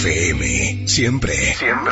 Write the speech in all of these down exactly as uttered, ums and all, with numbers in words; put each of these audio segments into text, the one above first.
F M, siempre, siempre.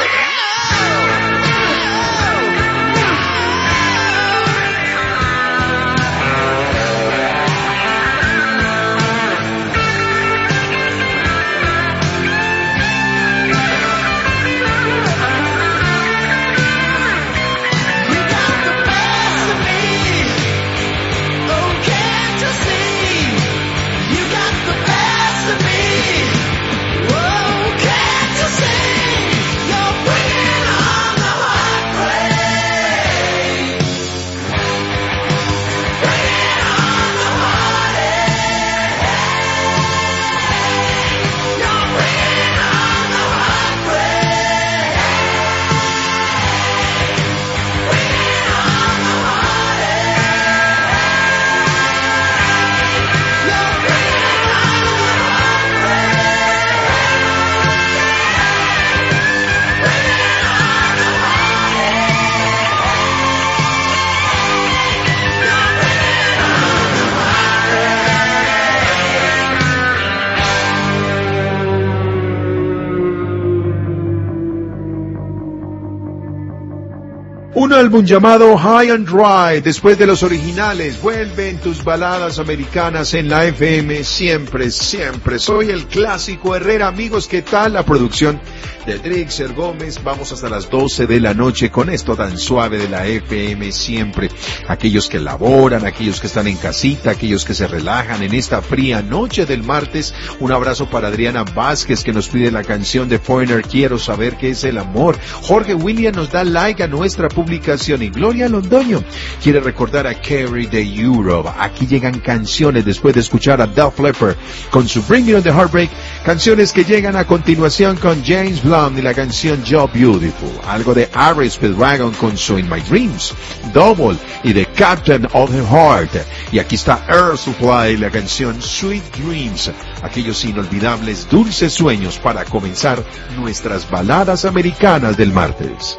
Un álbum llamado High and Dry, después de los originales, vuelven tus baladas americanas en la F M, siempre, siempre. Soy el Clásico Herrera, amigos, ¿qué tal? La producción de Drixer Gómez, vamos hasta las doce de la noche con esto tan suave de la F M, siempre. Aquellos que laboran, aquellos que están en casita, aquellos que se relajan en esta fría noche del martes, un abrazo para Adriana Vázquez que nos pide la canción de Foreigner, Quiero Saber Qué es el Amor. Jorge William nos da like a nuestra publicación y Gloria Londoño quiere recordar a Carrie de Europe. Aquí llegan canciones después de escuchar a Def Leppard con su Bring Me On The Heartbreak, canciones que llegan a continuación con James Blunt y la canción You're Beautiful, algo de Ares Speedwagon con su In My Dreams, Double y The Captain of the Heart, y aquí está Air Supply y la canción Sweet Dreams, aquellos inolvidables dulces sueños para comenzar nuestras baladas americanas del martes.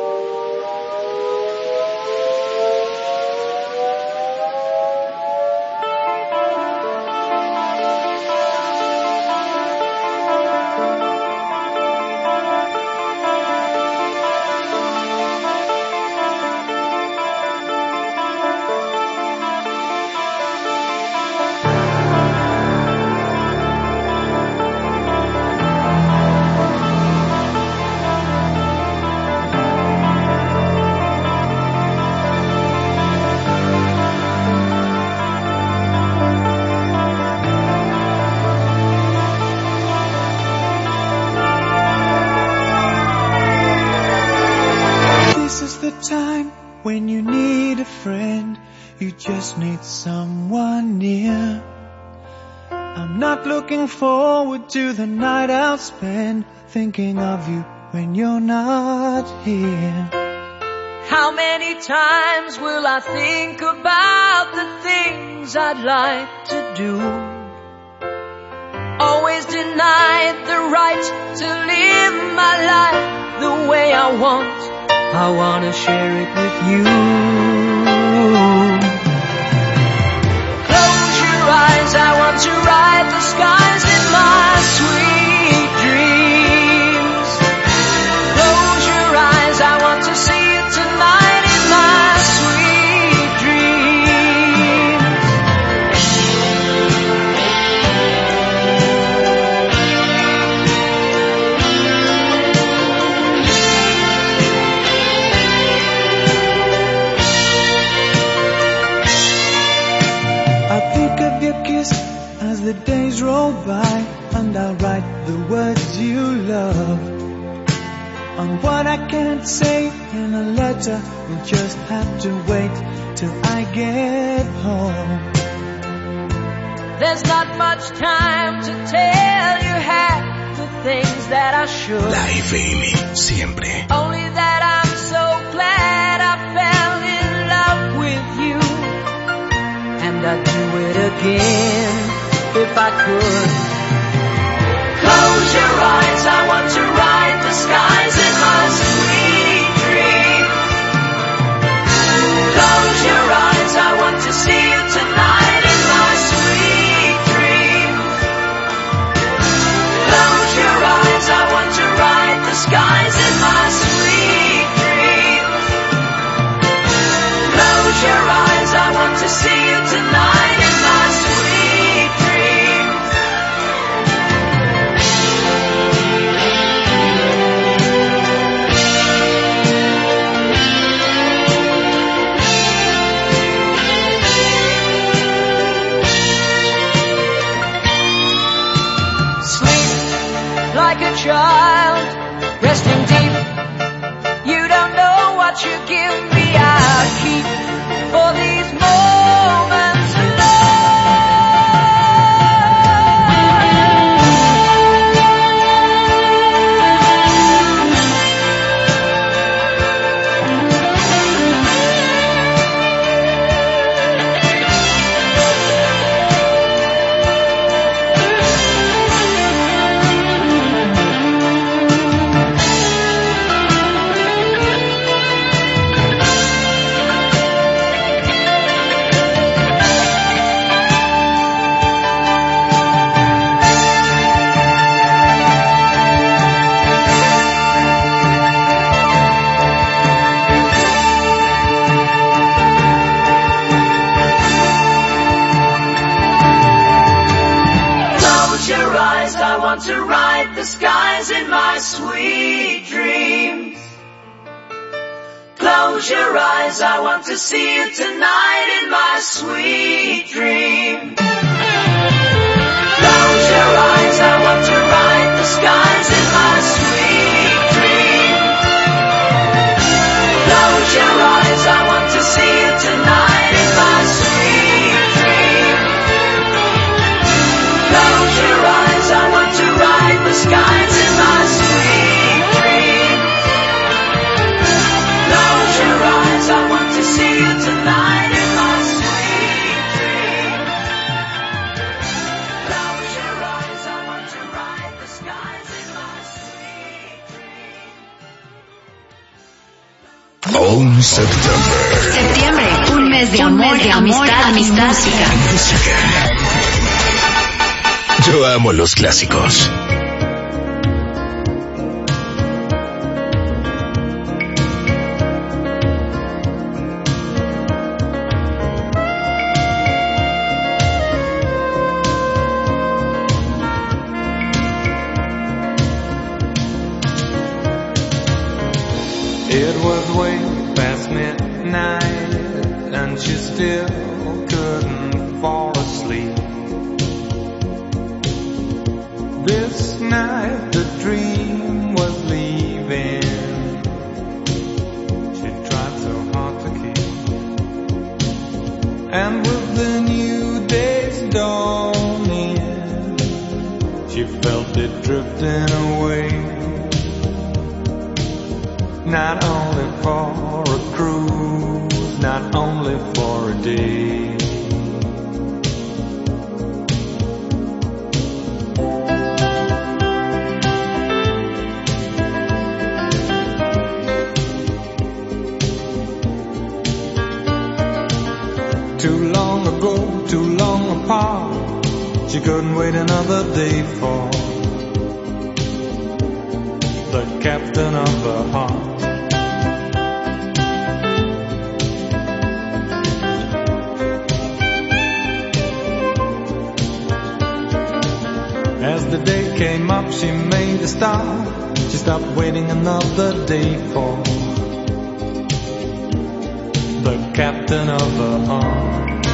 Forward to the night I'll spend thinking of you when you're not here. How many times will I think about the things I'd like to do? Always denied the right to live my life the way I want. I want to share it with you. Close your eyes, I want to ride the skies in my sweet dreams. Close your eyes, I want to see you tonight in my sweet dreams. I think of your kiss as the days roll by, and I'll write the words you love on what I can't say in a letter. We'll just have to wait till I get home. There's not much time to tell you half the things that I should. La F M, siempre. Only that I'm so glad I fell in love with you, and I'd do it again if I could. Close your eyes, I want to ride the skies in my sweet dreams. Close your eyes, I want to see you tonight in my sweet dreams. Close your eyes, I want child, resting deep. You don't know what you give me. I'll keep for these moments to ride the skies in my sweet dreams. Close your eyes, I want to see you tonight in my sweet dreams. Close your eyes, I want to ride the skies in my sweet dreams. Close your eyes, I want to see you tonight in my sweet dreams. Close your eyes, I want to ride the skies in my sweet dreams. Close your eyes, I want to see you tonight in my sweet dreams. Close your eyes, I want to ride the skies in my sweet dreams. On September. Septiembre, un mes de amor, de amistad, amistad, música. Música. Yo amo los clásicos. It was way past midnight and she still couldn't fall asleep. This night the dream was leaving. She tried so hard to keep. And with the new day's dawning, she felt it drifting away. Not only for a cruise, not only for a day. Too long ago, too long apart, she couldn't wait another day for the captain of her heart. As the day came up, she made a start. She stopped waiting another day for the captain of her heart.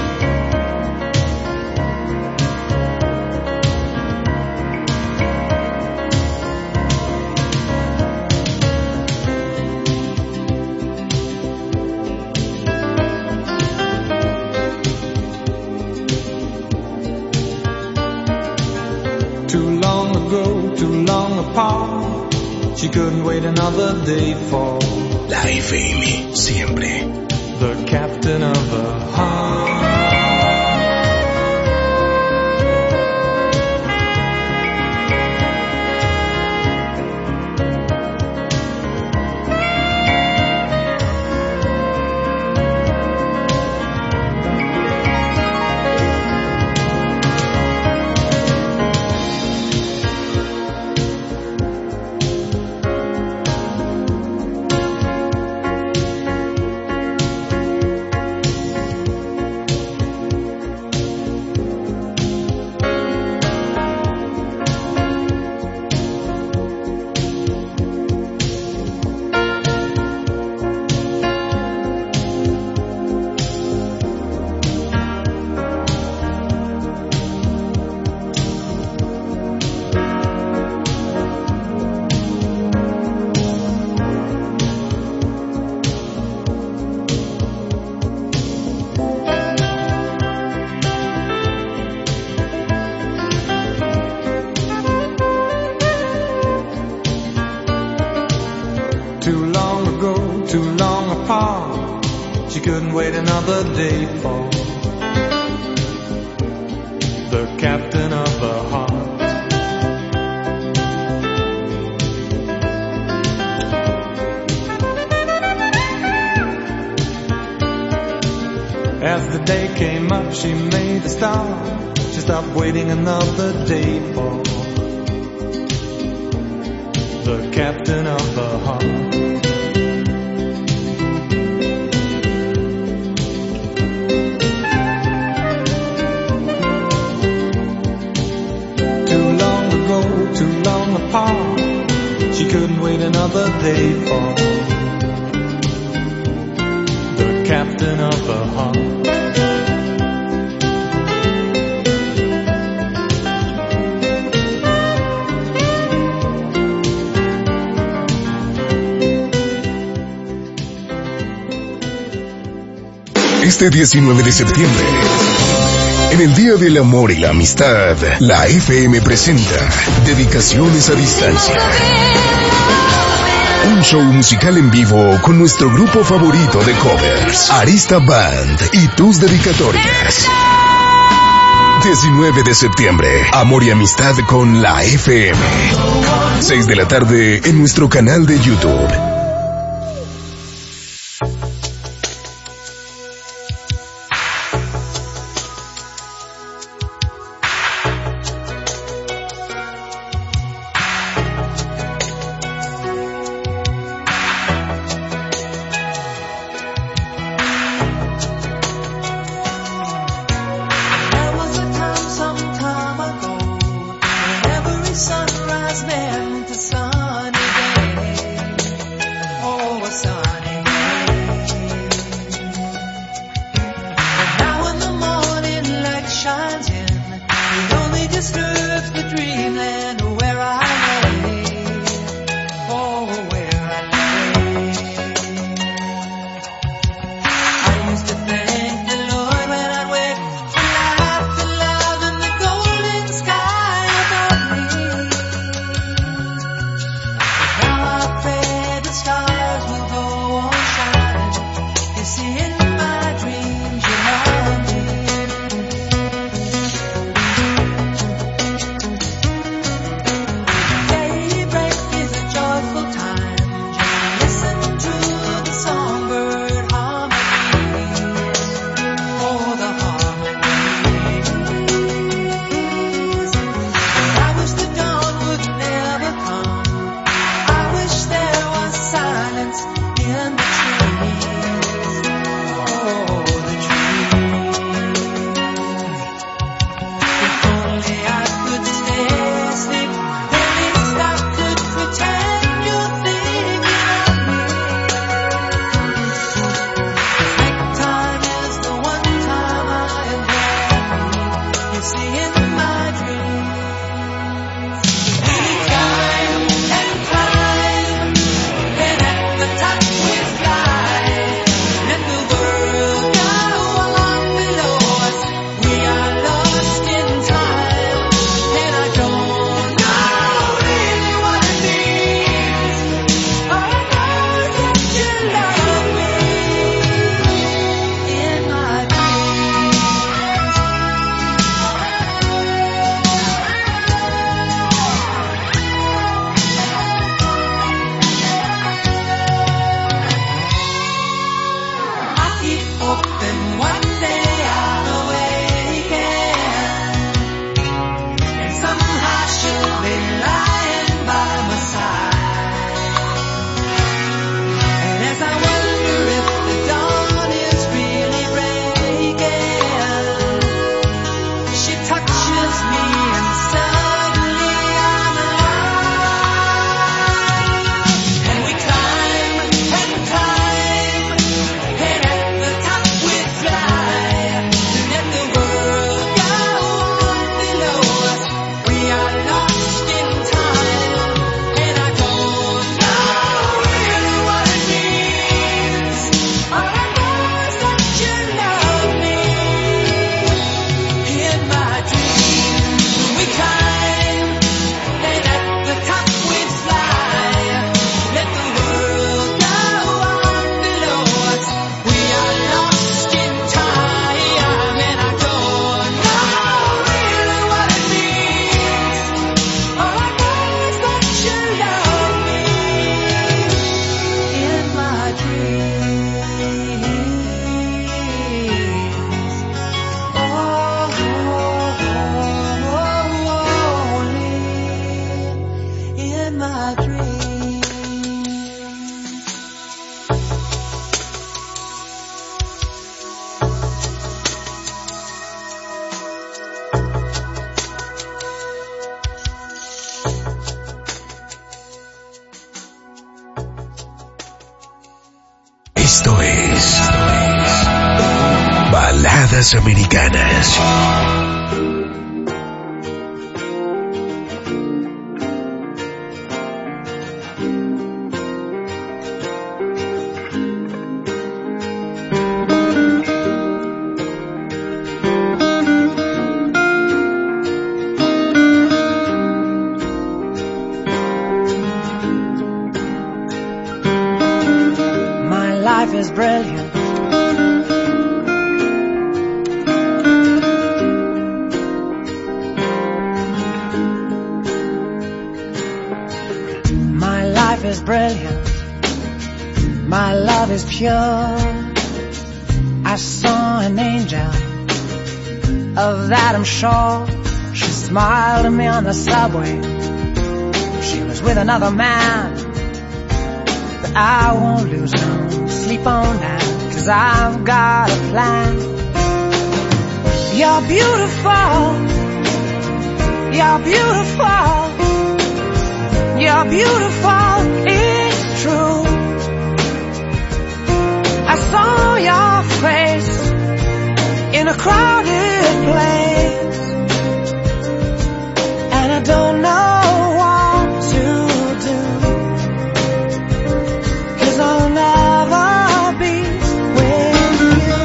Too long ago, too long apart, she couldn't wait another day for La F M, siempre. the captain of her heart. couldn't wait another day for the captain of the heart. As the day came up, she made a start. She stopped waiting another day for the captain of the heart. Too long ago, too long apart, she couldn't wait another day for the captain of the heart. Este diecinueve de septiembre, en el Día del Amor y la Amistad, la F M presenta Dedicaciones a Distancia. Un show musical en vivo con nuestro grupo favorito de covers, Arista Band, y tus dedicatorias. diecinueve de septiembre, Amor y Amistad con la F M. seis de la tarde en nuestro canal de YouTube. Sunrise meant a sunny day. baladas americanas. She smiled at me on the subway. She was with another man, but I won't lose no sleep on that, 'cause I've got a plan. You're beautiful, you're beautiful, you're beautiful, it's true. I saw your face in a crowded place, and I don't know what to do, 'cause I'll never be with you.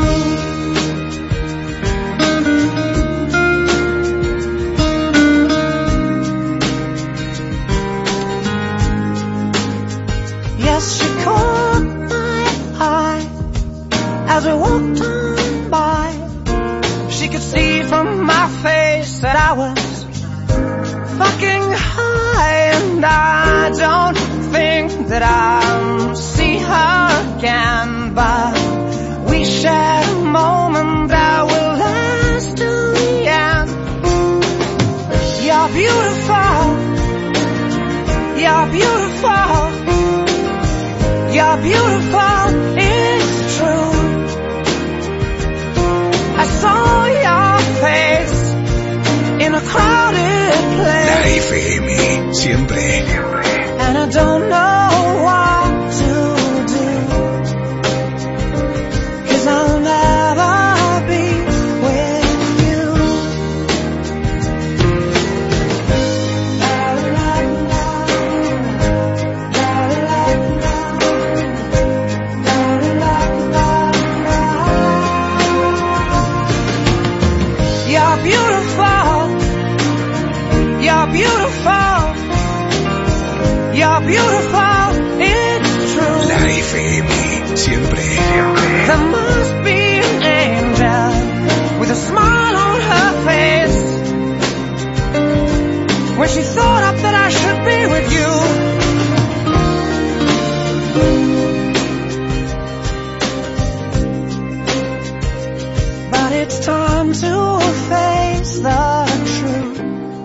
Yes, she caught my eye as we walked on by. She could see from my face that I was fucking high, and I don't think that I'll see her again, but we shared a moment that will last till the end. You're beautiful, you're beautiful, you're beautiful, it's true. I saw your face in a crowded place. La F M, siempre. And I don't know what to do, 'cause I'll never be with you. La, la, la, la, la, la, la, la. You're beautiful, you're beautiful, you're beautiful, it's true. La F M, siempre. There must be an angel with a smile on her face when she thought up that I should be with you. But it's time to face the truth.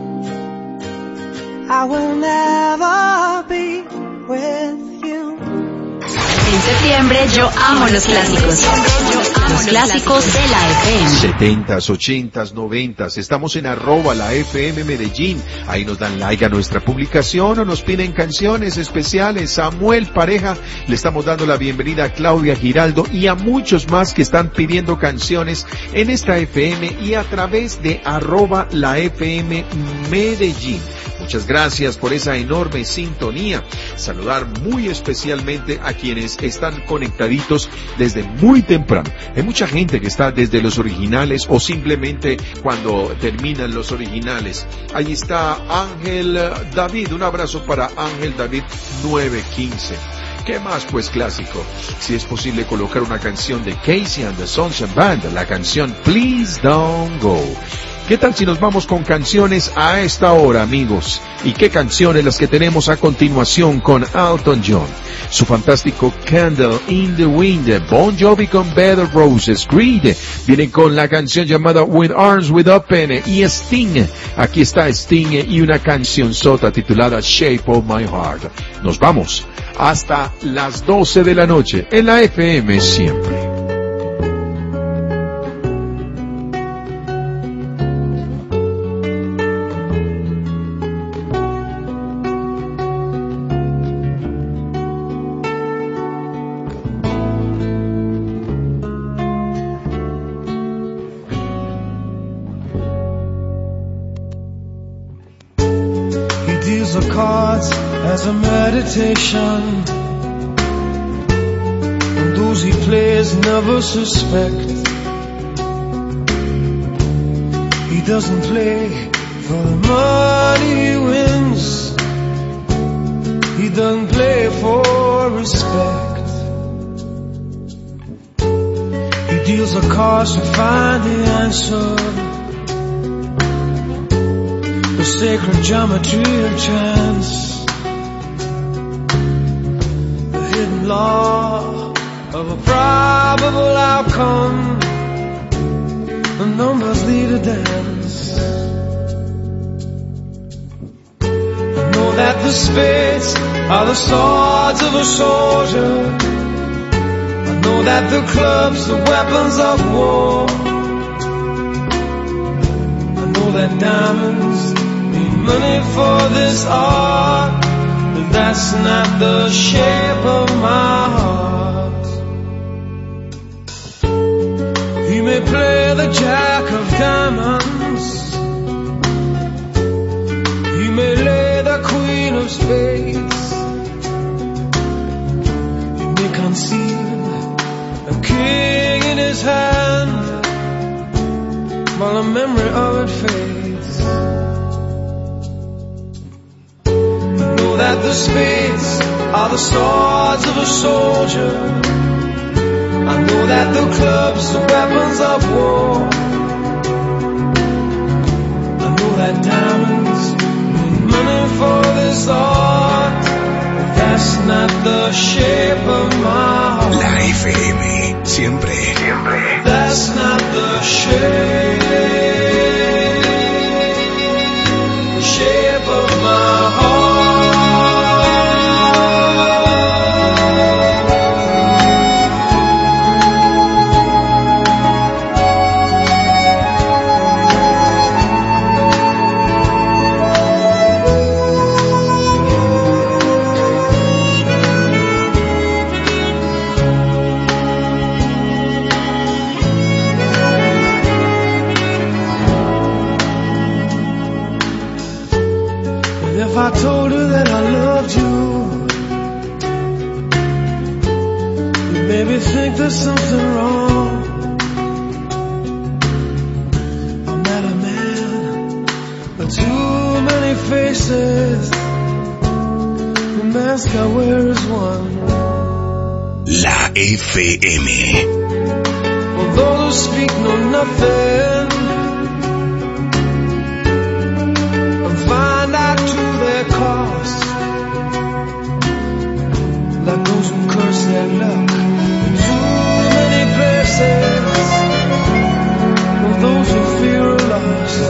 I will never be with you. En septiembre yo amo los clásicos. Los clásicos de la F M. setentas, ochentas, noventas. Estamos en arroba la F M Medellín. Ahí nos dan like a nuestra publicación o nos piden canciones especiales. Samuel Pareja, le estamos dando la bienvenida a Claudia Giraldo y a muchos más que están pidiendo canciones en esta F M y a través de arroba la F M Medellín. Muchas gracias por esa enorme sintonía. Saludar muy especialmente a quienes están conectaditos desde muy temprano. Hay mucha gente que está desde los originales o simplemente cuando terminan los originales. Ahí está Ángel David. Un abrazo para Ángel David nueve quince. ¿Qué más pues clásico? Si es posible colocar una canción de Casey and the Sunshine Band, la canción Please Don't Go. ¿Qué tal si nos vamos con canciones a esta hora, amigos? ¿Y qué canciones las que tenemos a continuación con Elton John? Su fantástico Candle in the Wind, Bon Jovi con Bed of Roses, Creed viene con la canción llamada With Arms With Open, y Sting, aquí está Sting y una canción sota titulada Shape of My Heart. Nos vamos hasta las doce de la noche en la F M siempre. deals the cards as a meditation, and those he plays never suspect. He doesn't play for the money he wins, he doesn't play for respect. He deals the cards to find the answer, the sacred geometry of chance, the hidden law of a probable outcome. The numbers lead a dance. I know that the spades are the swords of a soldier, I know that the clubs are weapons of war, I know that diamonds need money for this art, but that's not the shape of my heart. He may play the jack of diamonds, he may lay the queen of spades, he may conceal a king in his hand while the memory of it fades. I know that the spades are the swords of a soldier, I know that the clubs are weapons of war, I know that diamonds need money for this art, but that's not the shape of my heart. La F M, siempre, siempre. That's not the shape, the shape of my heart. If I told her that I loved you, you maybe think there's something wrong. I'm not a man with too many faces, the mask I wear is one. La F M. For those who speak know nothing and find out to their cost, like those who curse their luck in too many places, or those who fear are lost.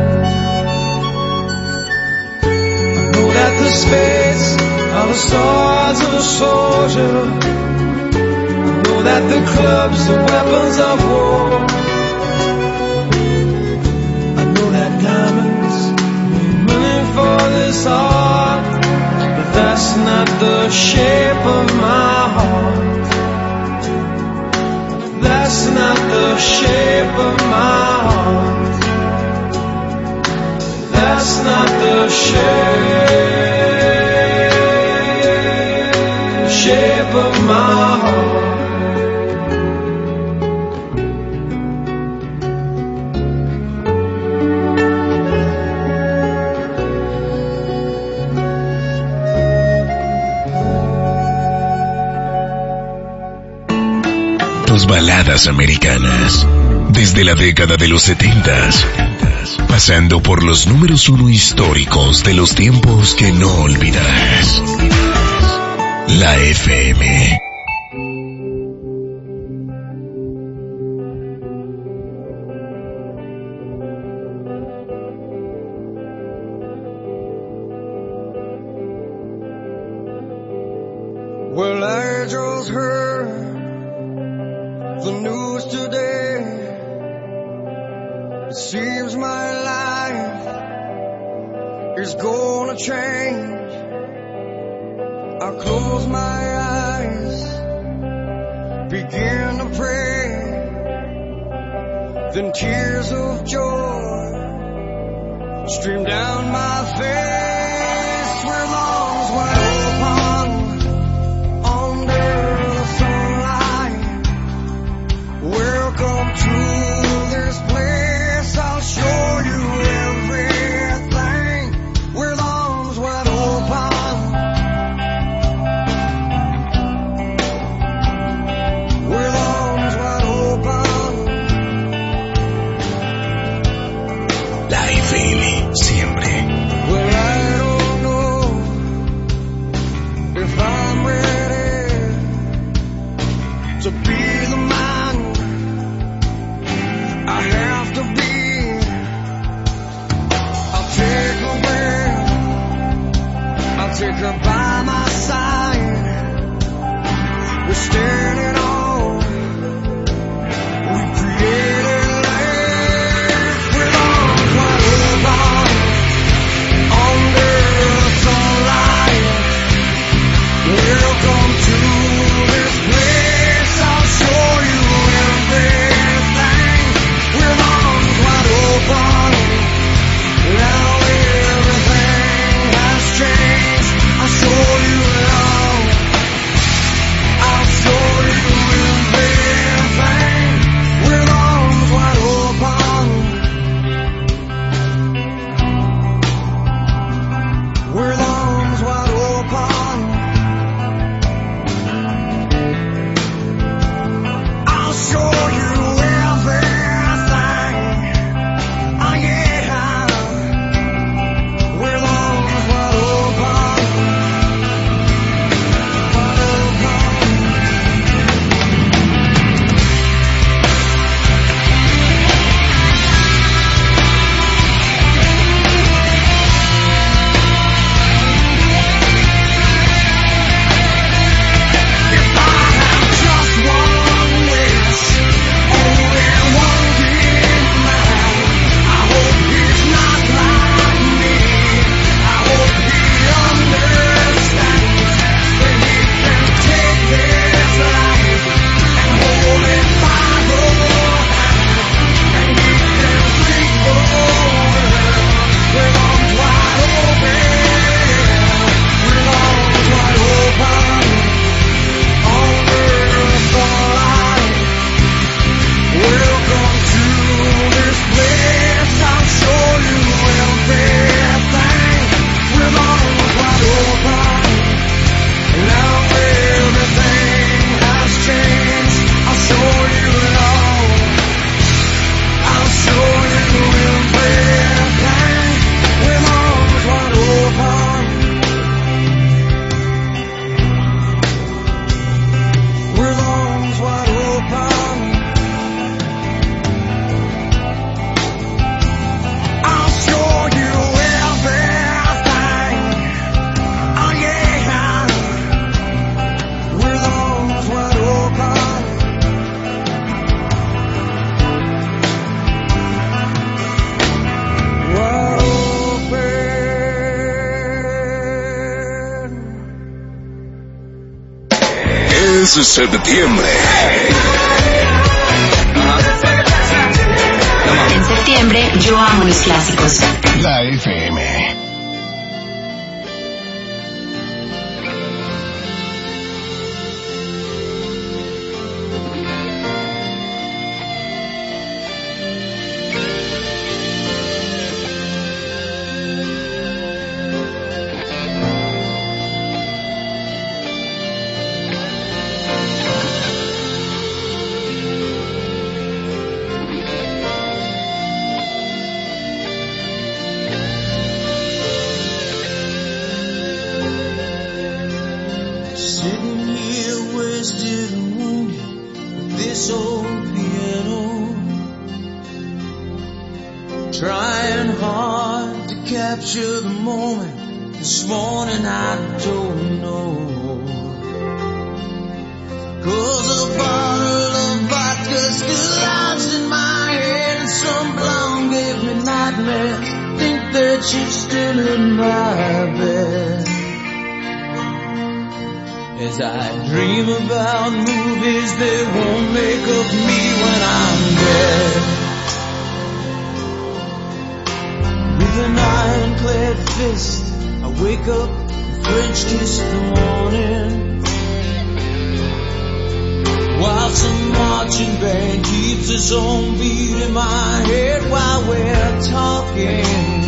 I know that the spades are the swords of a soldier, I know that the clubs are weapons of war, I know that diamonds for this art, but that's not the shape of my heart. That's not the shape of my heart. That's not the shape, shape of my heart. Baladas americanas, desde la década de los setentas, pasando por los números uno históricos de los tiempos que no olvidarás. La F M. Well, I just heard the news today. It seems my life is gonna change. I close my eyes, begin to pray, then tears of joy stream down my face. Septiembre. En septiembre, yo amo los clásicos. La F M. wake up and French kiss the morning, while some marching band keeps its own beat in my head while we're talking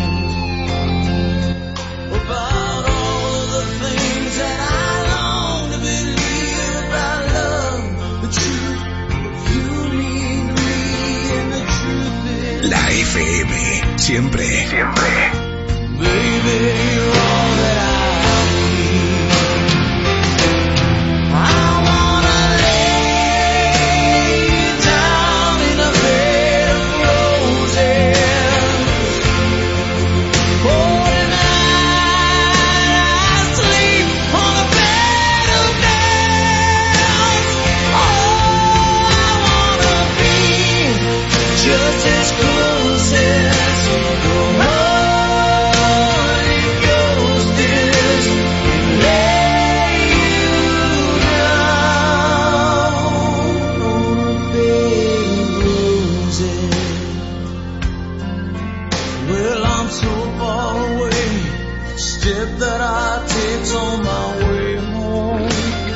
about all of the things that I long to believe about love, the truth, you need me, and the truth is La F M, siempre, siempre. Baby, you're all that I need. I wanna lay down in a bed of roses. For tonight I sleep on a bed of nails. Oh, I wanna be just as close as the Holy Ghost is, and lay you down on a bed of roses. Well, I'm so far away, step that I take's on my way home.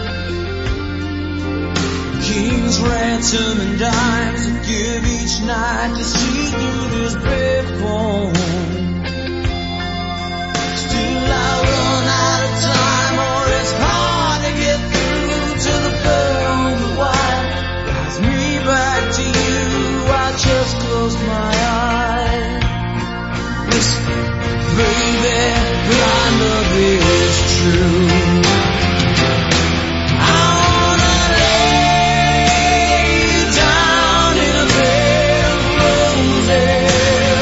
King's ransom and dimes I give each night to see through this bed phone. Still I run out of time, or it's hard to get through to the girl on the wire. Guides me back to you, I just close my eyes. Listen, baby, blind love is true. I wanna lay you down in a bed of roses.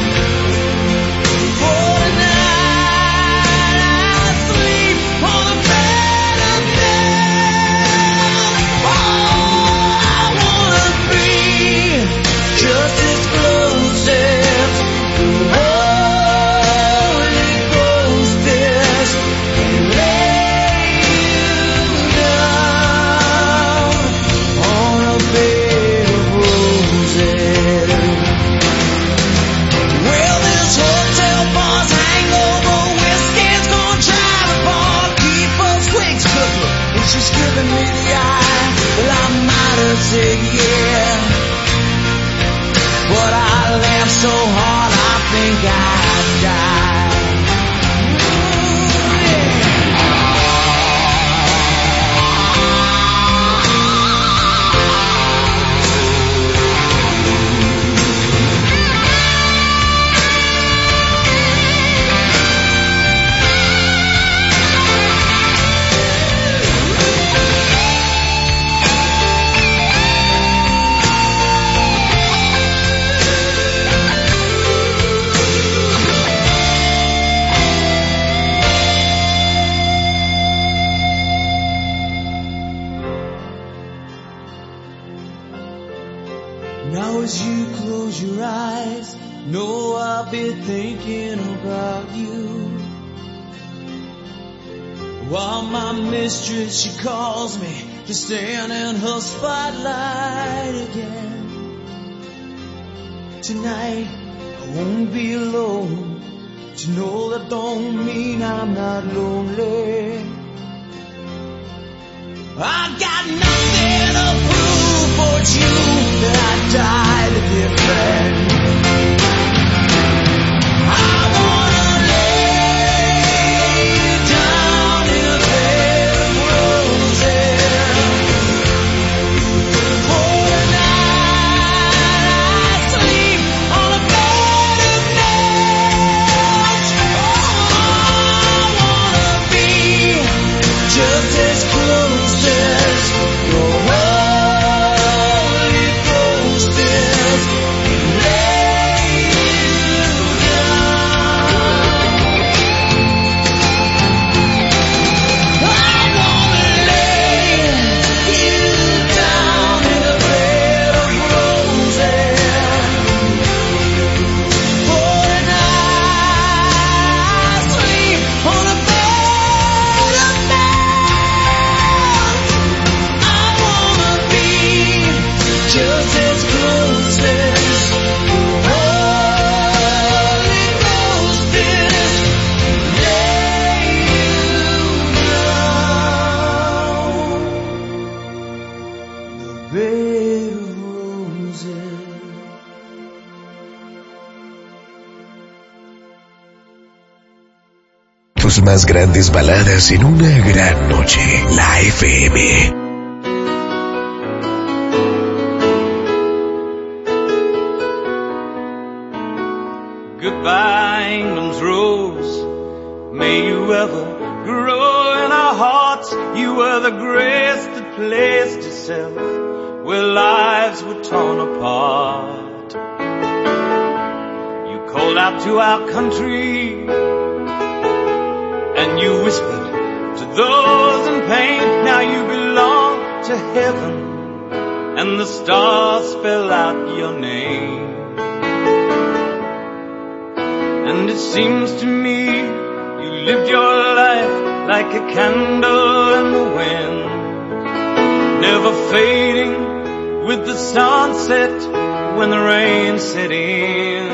For tonight I sleep on a bed of nails. Oh, I wanna be just as close as the Holy Ghost is, and lay you down on a bed of roses. Well, this hotel bar's hangover whiskey's gonna drive a bar, keep us wings cooking, and she's giving me the eye. Well, I might have said yeah, but I laughed so hard I think I'd die. Ooh, yeah. Now as you close your eyes, know I'll be thinking about you. While my mistress, she calls me to stand in her spotlight again. Tonight, I won't be alone. To know that don't mean I'm not lonely. I got nothing to prove, for it's you that I died to defend. I wanna lay you down in a bed of roses. For tonight I sleep on a bed of nails. Oh, I wanna be just as close as your Holy Ghost is. Lay tus más grandes baladas en una gran noche. La F M. Goodbye, England's rose. May you ever grow in our hearts. You were the grace that placed itself where lives were torn apart. You called out to our country and you whispered to those in pain. Now you belong to heaven and the stars spell out your name. And it seems to me you lived your life like a candle in the wind, never fading with the sunset when the rain set in.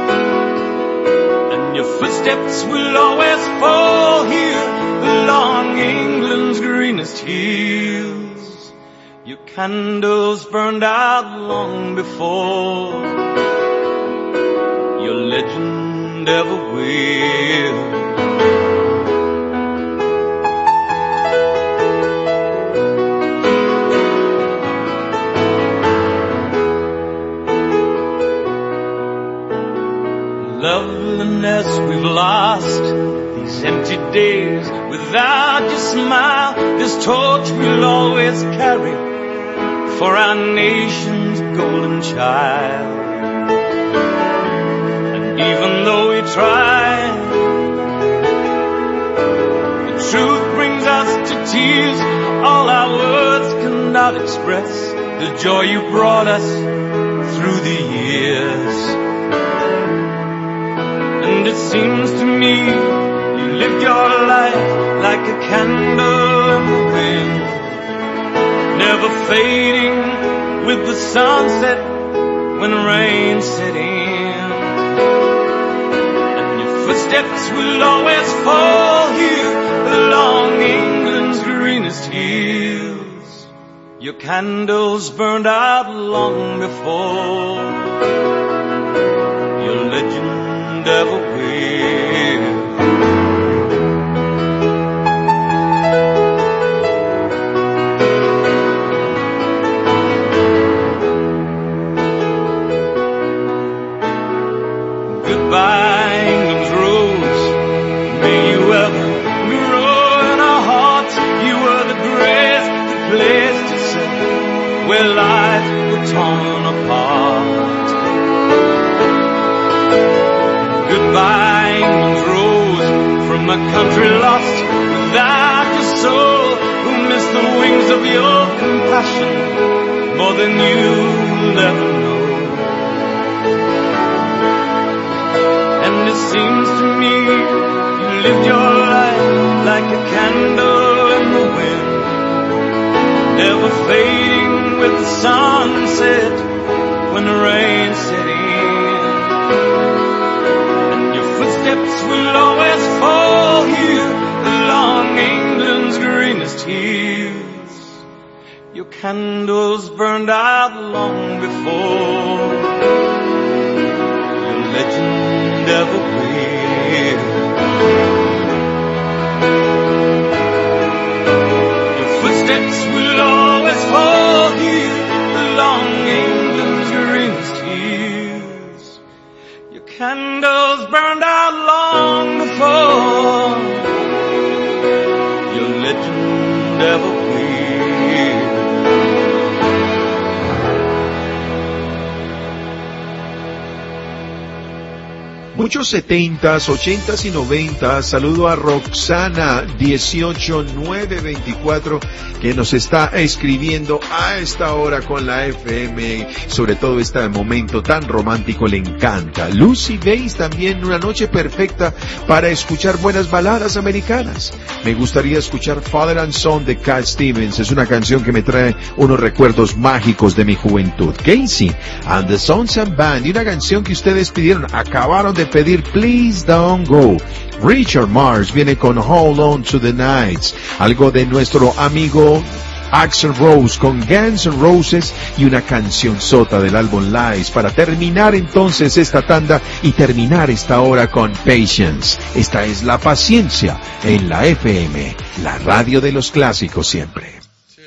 And your footsteps will always fall here along England's greenest hills. Your candles burned out long before your legend ever will. Loveliness we've lost, these empty days without your smile, this torch we'll always carry for our nation's golden child. And even though we try, the truth brings us to tears. All our words cannot express the joy you brought us through the years. And it seems to me you lived your life like a candle in the wind, never fading with the sunset when rain set in. And your footsteps will always fall here along England's greenest hills. Your candles burned out long before your legend ever will. Goodbye, England's rose. May you ever grow in our hearts. You were the grace that placed itself where lives were torn apart. Goodbye, England's rose, from a country lost without your soul, who missed the wings of your compassion more than you'll ever know. And it seems to me you lived your life like a candle in the wind, never fading with the sunset when the rain set in. Footsteps will always fall here along England's greenest hills. Your candles burned out long before your legend ever will. Your footsteps will always fall here along England's greenest hills. Your candles burned out long before your legend ever will. Muchos setentas, ochentas y noventas. Saludo a Roxana dieciocho nueve veinticuatro que nos está escribiendo a esta hora con la F M. Sobre todo este momento tan romántico le encanta. Lucy Bass también, una noche perfecta para escuchar buenas baladas americanas. Me gustaría escuchar Father and Son de Cat Stevens. Es una canción que me trae unos recuerdos mágicos de mi juventud. Casey and the Sons and Band, y una canción que ustedes pidieron, acabaron de pedir, Please Don't Go. Richard Marx viene con Hold On to the Nights, algo de nuestro amigo Axl Rose con Guns N' Roses y una canción sota del álbum Lies para terminar entonces esta tanda y terminar esta hora con Patience. Esta es La Paciencia en la F M, la radio de los clásicos siempre.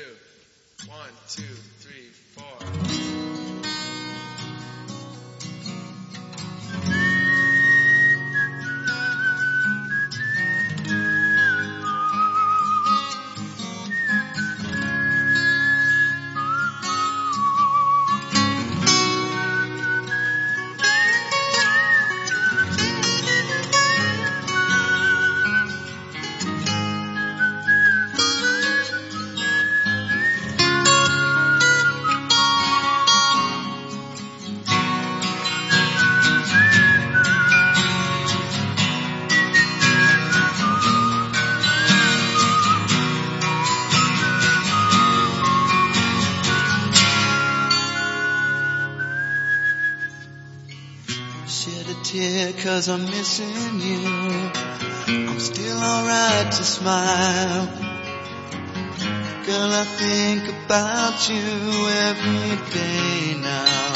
Cause I'm missing you. I'm still alright to smile. Girl, I think about you every day now.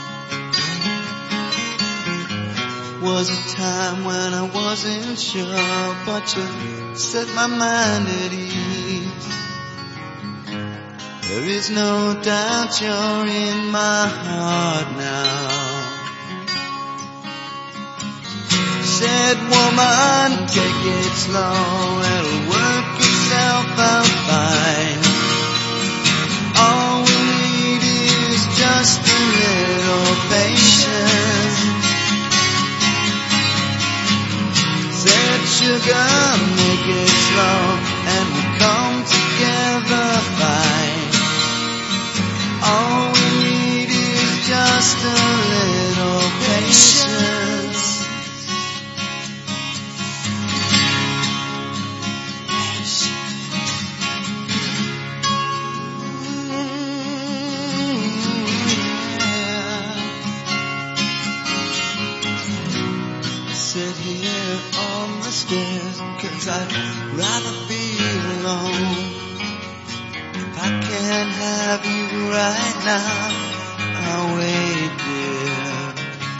Was a time when I wasn't sure, but you set my mind at ease. There is no doubt you're in my heart now. Said woman, take it slow, it'll work itself out fine. All we need is just a little patience. Said sugar, make it slow, and we'll come together fine. All we need is just a little patience. Cause I'd rather be alone. If I can't have you right now, I'll wait, dear.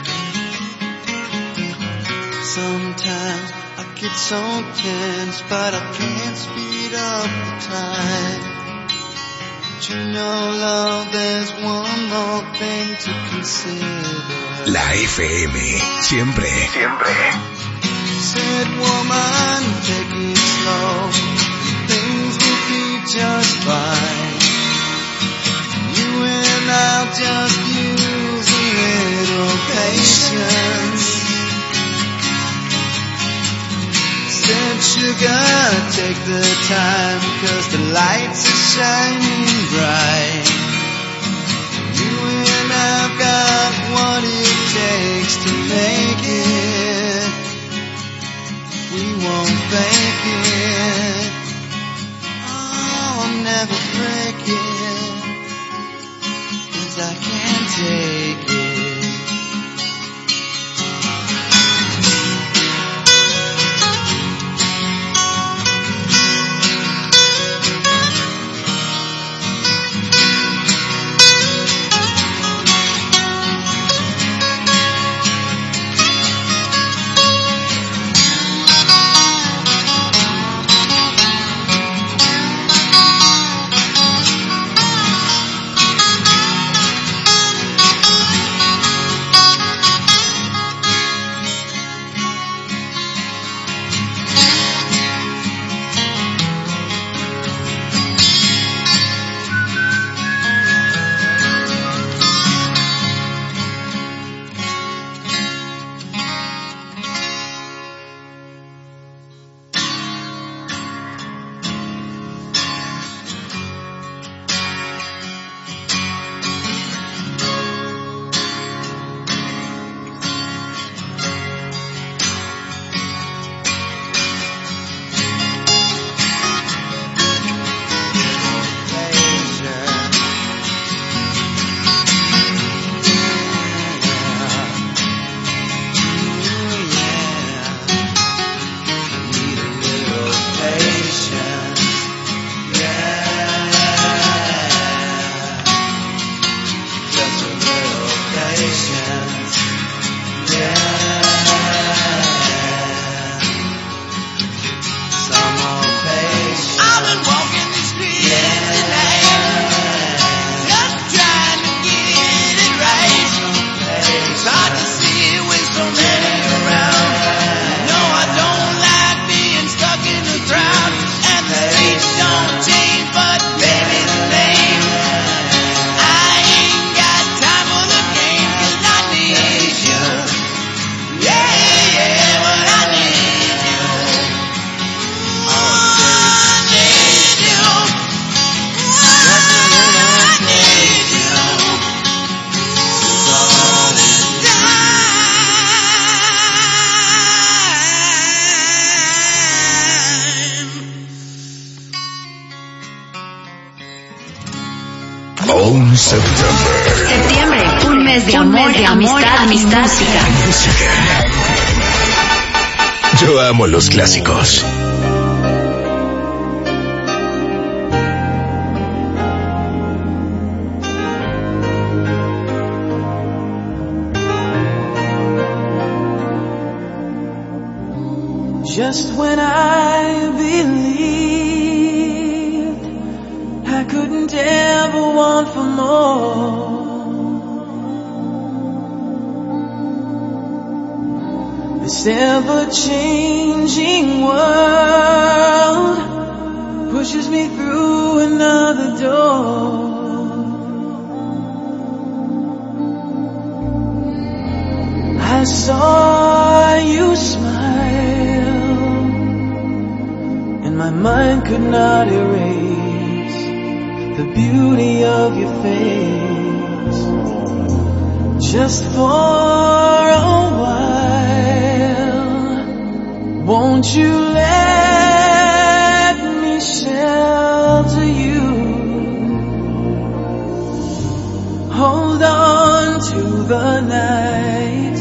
Sometimes I get so tense, but I can't speed up the time. But you know, love, there's one more thing to consider. La F M, siempre, siempre. Said woman, take it slow, things will be just fine. You and I'll just use a little patience. Said sugar, take the time, cause the lights are shining bright. You and I've got what it takes to make it. We won't fake it. Oh, I'll never break it. Cause I can't take it. September. Septiembre, un mes de amor, de amistad, amistad, música. Yo amo los clásicos. Just when I believed I couldn't ever want for more, this ever-changing world pushes me through another door. I saw you smile, and my mind could not erase the beauty of your face. Just for a while, won't you let me shelter you? Hold on to the night,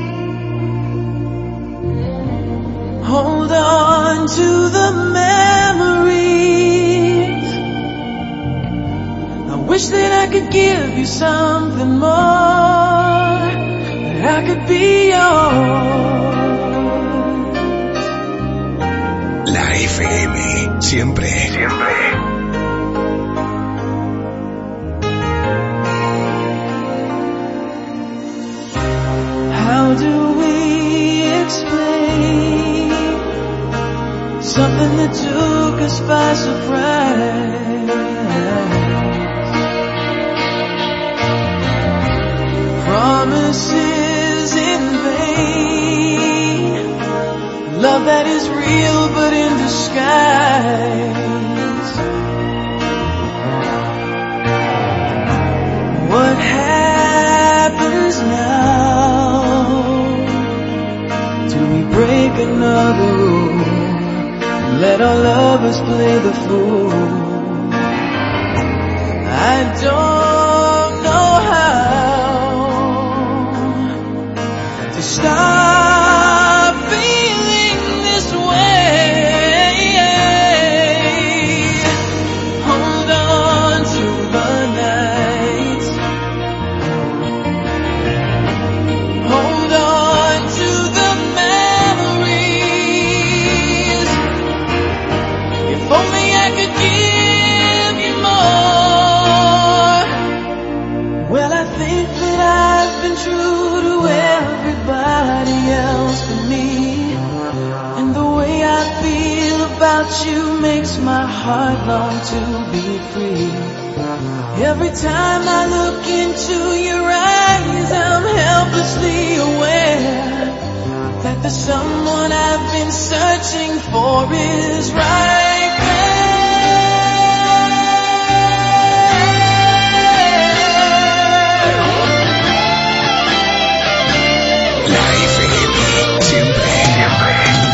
hold on to the memories. I wish that I could give you something more, that I could be yours. La F M, siempre, siempre. How do we explain something that took us by surprise? Promises in vain, love that is real but in disguise. What happens now? Do we break another rule? Let our lovers play the fool. I don't know how to stop feeling this way. Hold on to the night, hold on to the memories. If only I could give you more. Well, I think that I've been true to everybody else but me, and the way I feel about you makes my heart long to be free. Every time I look into your eyes, I'm helplessly aware that the someone I've been searching for is right there. La F M, siempre, siempre.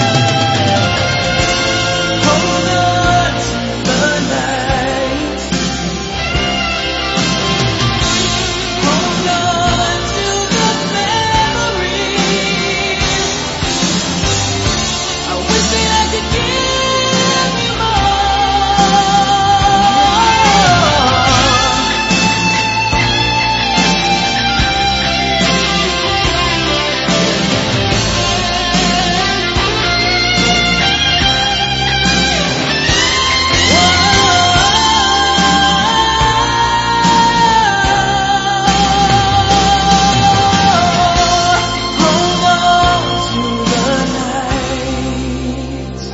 Hold on to the night, hold on to the memories. I wish that I could give you hold on to the night.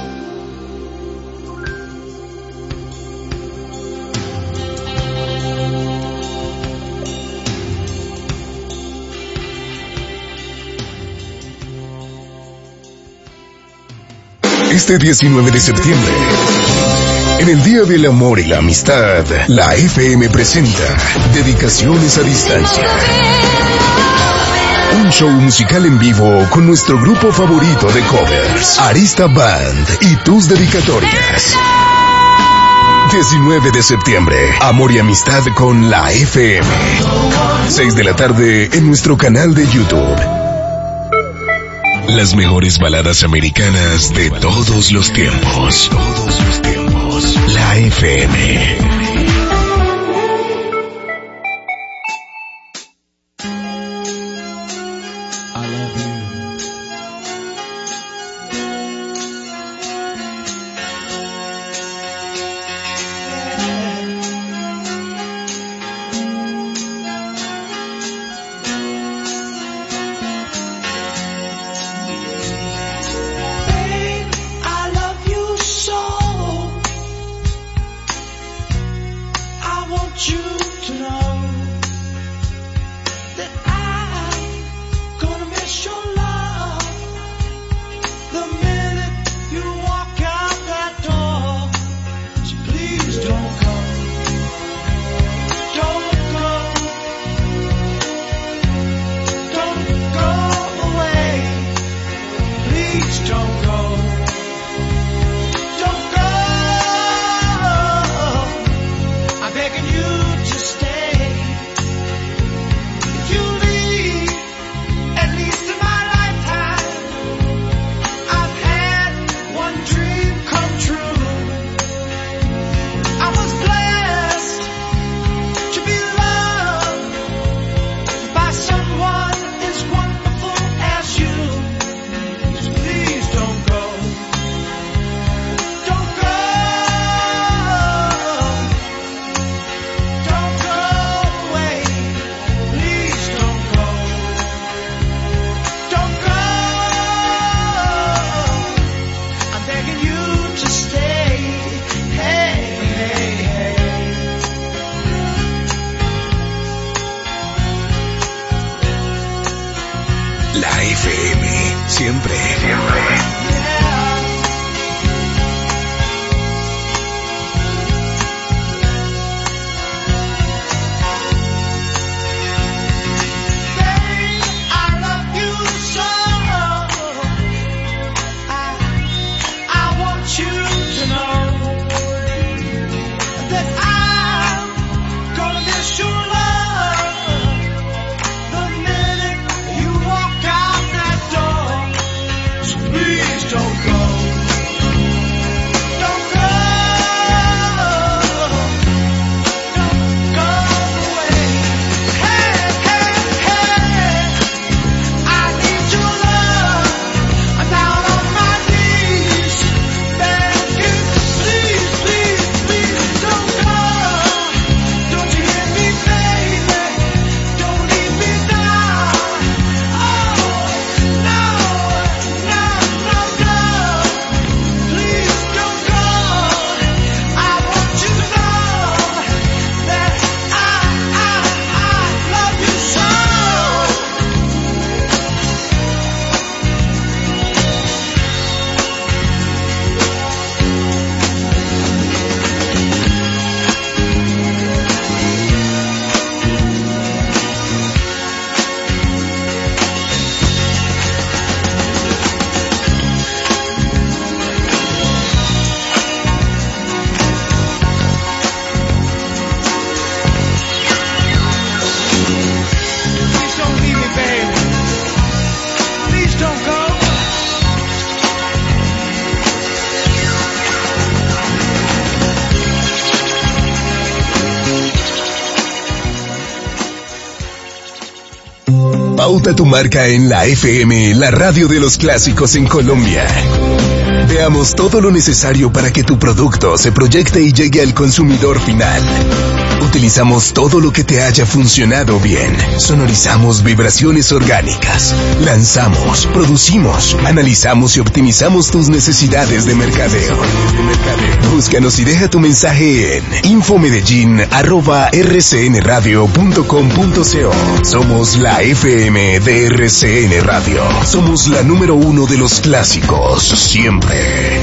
Este diecinueve de septiembre, en el Día del Amor y la Amistad, la F M presenta Dedicaciones a Distancia. Un show musical en vivo con nuestro grupo favorito de covers, Arista Band, y tus dedicatorias. diecinueve de septiembre, amor y amistad con la F M. seis de la tarde en nuestro canal de YouTube. Las mejores baladas americanas de todos los tiempos. Todos los tiempos. La F M. Pauta tu marca en la F M, la radio de los clásicos en Colombia. Veamos todo lo necesario para que tu producto se proyecte y llegue al consumidor final. Utilizamos todo lo que te haya funcionado bien. Sonorizamos vibraciones orgánicas. Lanzamos, producimos, analizamos y optimizamos tus necesidades de mercadeo. Búscanos y deja tu mensaje en infomedellín arroba r c n radio punto com punto co. Somos la F M de R C N Radio. Somos la número uno de los clásicos, siempre.